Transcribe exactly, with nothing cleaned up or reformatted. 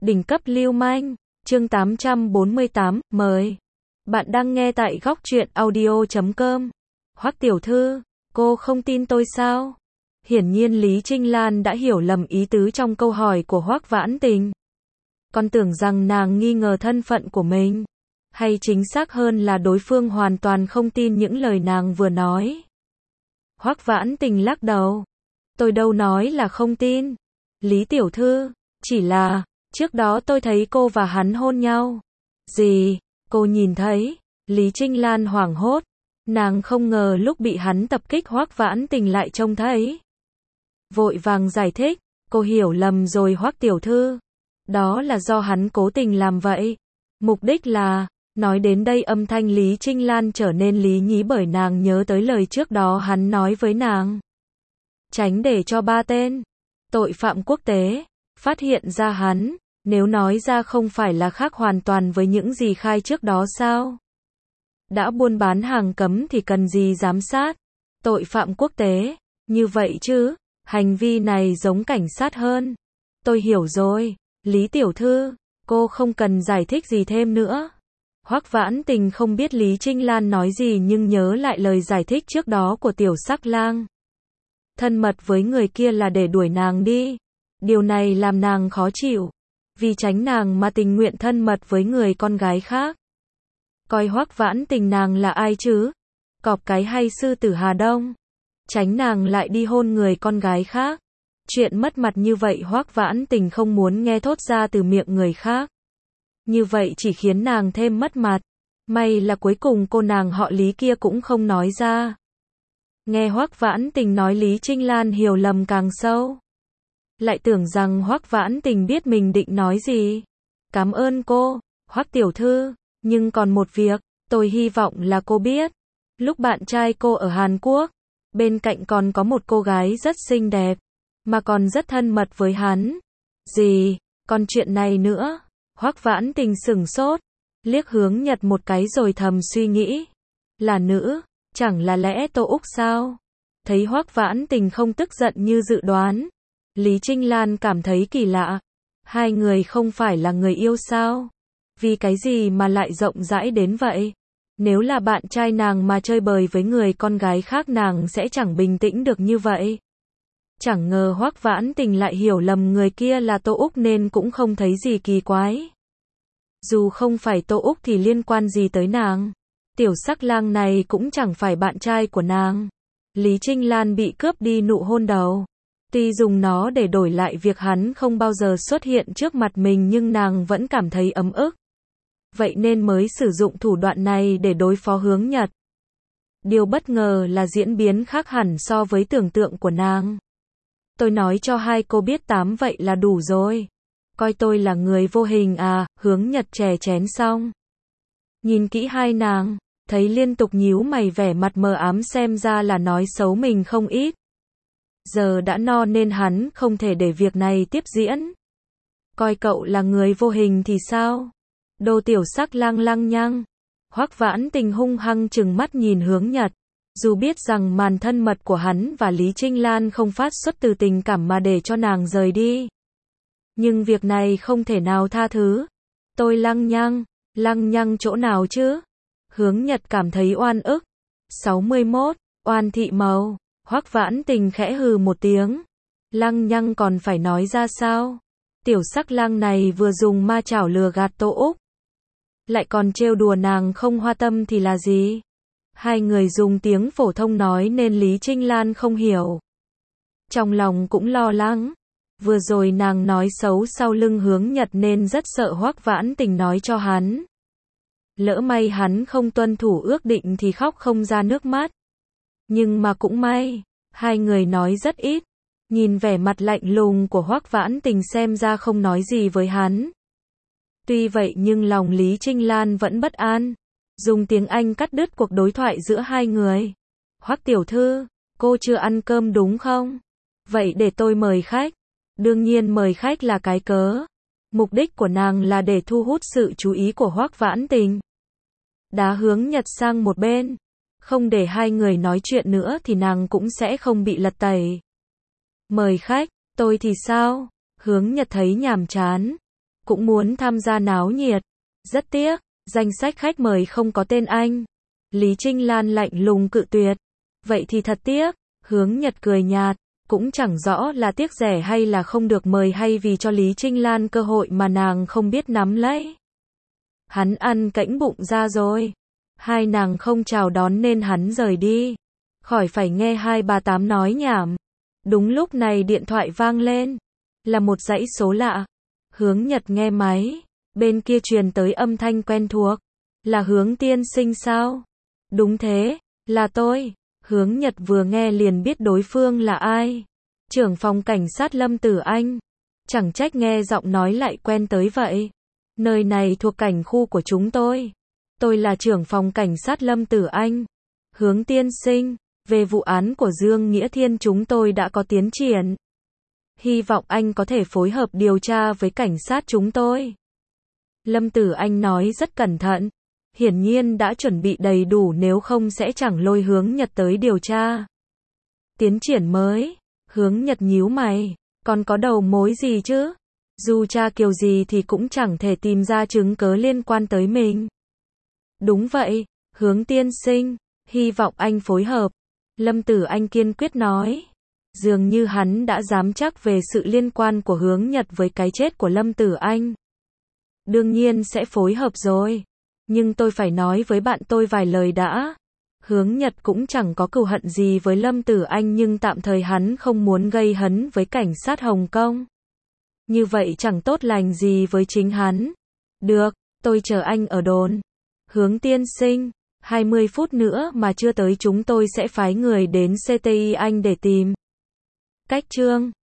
Đỉnh cấp lưu manh, chương tám trăm bốn mươi tám, mời. Bạn đang nghe tại góc truyện audio chấm com. Hoắc tiểu thư, cô không tin tôi sao? Hiển nhiên Lý Trinh Lan đã hiểu lầm ý tứ trong câu hỏi của Hoắc Vãn Tình. Còn tưởng rằng nàng nghi ngờ thân phận của mình, hay chính xác hơn là đối phương hoàn toàn không tin những lời nàng vừa nói. Hoắc Vãn Tình lắc đầu. Tôi đâu nói là không tin. Lý tiểu thư, chỉ là, trước đó tôi thấy cô và hắn hôn nhau. Gì? Cô nhìn thấy? Lý Trinh Lan hoảng hốt. Nàng không ngờ lúc bị hắn tập kích Hoắc Vãn Tình lại trông thấy. Vội vàng giải thích, cô hiểu lầm rồi Hoắc tiểu thư. Đó là do hắn cố tình làm vậy. Mục đích là, nói đến đây âm thanh Lý Trinh Lan trở nên lý nhí bởi nàng nhớ tới lời trước đó hắn nói với nàng. Tránh để cho ba tên tội phạm quốc tế phát hiện ra hắn, nếu nói ra không phải là khác hoàn toàn với những gì khai trước đó sao? Đã buôn bán hàng cấm thì cần gì giám sát? Tội phạm quốc tế, như vậy chứ, hành vi này giống cảnh sát hơn. Tôi hiểu rồi, Lý tiểu thư, cô không cần giải thích gì thêm nữa. Hoắc Vãn Tình không biết Lý Trinh Lan nói gì nhưng nhớ lại lời giải thích trước đó của Tiểu Sắc Lang. Thân mật với người kia là để đuổi nàng đi. Điều này làm nàng khó chịu. Vì tránh nàng mà tình nguyện thân mật với người con gái khác. Coi Hoắc Vãn Tình nàng là ai chứ? Cọp cái hay sư tử Hà Đông? Tránh nàng lại đi hôn người con gái khác. Chuyện mất mặt như vậy Hoắc Vãn Tình không muốn nghe thốt ra từ miệng người khác. Như vậy chỉ khiến nàng thêm mất mặt. May là cuối cùng cô nàng họ Lý kia cũng không nói ra. Nghe Hoắc Vãn Tình nói Lý Trinh Lan hiểu lầm càng sâu. Lại tưởng rằng Hoắc Vãn Tình biết mình định nói gì. Cảm ơn cô, Hoắc tiểu thư, nhưng còn một việc, tôi hy vọng là cô biết. Lúc bạn trai cô ở Hàn Quốc, bên cạnh còn có một cô gái rất xinh đẹp, mà còn rất thân mật với hắn. Gì? Còn chuyện này nữa? Hoắc Vãn Tình sửng sốt, liếc Hướng Nhật một cái rồi thầm suy nghĩ. Là nữ, chẳng là lẽ Tô Úc sao? Thấy Hoắc Vãn Tình không tức giận như dự đoán. Lý Trinh Lan cảm thấy kỳ lạ. Hai người không phải là người yêu sao? Vì cái gì mà lại rộng rãi đến vậy? Nếu là bạn trai nàng mà chơi bời với người con gái khác nàng sẽ chẳng bình tĩnh được như vậy. Chẳng ngờ Hoắc Vãn Tình lại hiểu lầm người kia là Tô Úc nên cũng không thấy gì kỳ quái. Dù không phải Tô Úc thì liên quan gì tới nàng? Tiểu Sắc Lang này cũng chẳng phải bạn trai của nàng. Lý Trinh Lan bị cướp đi nụ hôn đầu. Tuy dùng nó để đổi lại việc hắn không bao giờ xuất hiện trước mặt mình nhưng nàng vẫn cảm thấy ấm ức. Vậy nên mới sử dụng thủ đoạn này để đối phó Hướng Nhật. Điều bất ngờ là diễn biến khác hẳn so với tưởng tượng của nàng. Tôi nói cho hai cô biết tám vậy là đủ rồi. Coi tôi là người vô hình à? Hướng Nhật chè chén xong. Nhìn kỹ hai nàng, thấy liên tục nhíu mày vẻ mặt mờ ám xem ra là nói xấu mình không ít. Giờ đã no nên hắn không thể để việc này tiếp diễn. Coi cậu là người vô hình thì sao? Đồ Tiểu Sắc Lang lăng nhăng. Hoắc Vãn Tình hung hăng trừng mắt nhìn Hướng Nhật. Dù biết rằng màn thân mật của hắn và Lý Trinh Lan không phát xuất từ tình cảm mà để cho nàng rời đi. Nhưng việc này không thể nào tha thứ. Tôi lăng nhăng, lăng nhăng chỗ nào chứ? Hướng Nhật cảm thấy oan ức. sáu mươi mốt, oan thị màu. Hoắc Vãn Tình khẽ hừ một tiếng. Lăng nhăng còn phải nói ra sao? Tiểu Sắc Lang này vừa dùng ma chảo lừa gạt Tô Úc. Lại còn trêu đùa nàng không hoa tâm thì là gì? Hai người dùng tiếng phổ thông nói nên Lý Trinh Lan không hiểu. Trong lòng cũng lo lắng. Vừa rồi nàng nói xấu sau lưng Hướng Nhật nên rất sợ Hoắc Vãn Tình nói cho hắn. Lỡ may hắn không tuân thủ ước định thì khóc không ra nước mắt. Nhưng mà cũng may, hai người nói rất ít. Nhìn vẻ mặt lạnh lùng của Hoắc Vãn Tình xem ra không nói gì với hắn. Tuy vậy nhưng lòng Lý Trinh Lan vẫn bất an. Dùng tiếng Anh cắt đứt cuộc đối thoại giữa hai người. Hoắc tiểu thư, cô chưa ăn cơm đúng không? Vậy để tôi mời khách. Đương nhiên mời khách là cái cớ. Mục đích của nàng là để thu hút sự chú ý của Hoắc Vãn Tình. Đá Hướng Nhật sang một bên. Không để hai người nói chuyện nữa thì nàng cũng sẽ không bị lật tẩy. Mời khách, tôi thì sao? Hướng Nhật thấy nhàm chán. cũng muốn tham gia náo nhiệt. Rất tiếc, danh sách khách mời không có tên anh. Lý Trinh Lan lạnh lùng cự tuyệt. Vậy thì thật tiếc, Hướng Nhật cười nhạt, cũng chẳng rõ là tiếc rẻ hay là không được mời hay vì cho Lý Trinh Lan cơ hội mà nàng không biết nắm lấy. Hắn ăn cẫng bụng ra rồi. Hai nàng không chào đón nên hắn rời đi. Khỏi phải nghe hai bà tám nói nhảm. Đúng lúc này điện thoại vang lên. Là một dãy số lạ. Hướng Nhật nghe máy. Bên kia truyền tới âm thanh quen thuộc. Là Hướng tiên sinh sao? Đúng thế, là tôi. Hướng Nhật vừa nghe liền biết đối phương là ai. Trưởng phòng cảnh sát Lâm Tử Anh. Chẳng trách nghe giọng nói lại quen tới vậy. Nơi này thuộc cảnh khu của chúng tôi. Tôi là trưởng phòng cảnh sát Lâm Tử Anh. Hướng tiên sinh, về vụ án của Dương Nghĩa Thiên chúng tôi đã có tiến triển. Hy vọng anh có thể phối hợp điều tra với cảnh sát chúng tôi. Lâm Tử Anh nói rất cẩn thận. Hiển nhiên đã chuẩn bị đầy đủ nếu không sẽ chẳng lôi Hướng Nhật tới điều tra. Tiến triển mới. Hướng Nhật nhíu mày. Còn có đầu mối gì chứ? Dù tra kiểu gì thì cũng chẳng thể tìm ra chứng cớ liên quan tới mình. Đúng vậy, Hướng tiên sinh. Hy vọng anh phối hợp. Lâm Tử Anh kiên quyết nói. Dường như hắn đã dám chắc về sự liên quan của Hướng Nhật với cái chết của Lâm Tử Anh. Đương nhiên sẽ phối hợp rồi. Nhưng tôi phải nói với bạn tôi vài lời đã. Hướng Nhật cũng chẳng có cừu hận gì với Lâm Tử Anh nhưng tạm thời hắn không muốn gây hấn với cảnh sát Hồng Kông. Như vậy chẳng tốt lành gì với chính hắn. Được, tôi chờ anh ở đồn. Hướng tiên sinh, hai mươi phút nữa mà chưa tới chúng tôi sẽ phái người đến xê tê i Anh để tìm. Cách chương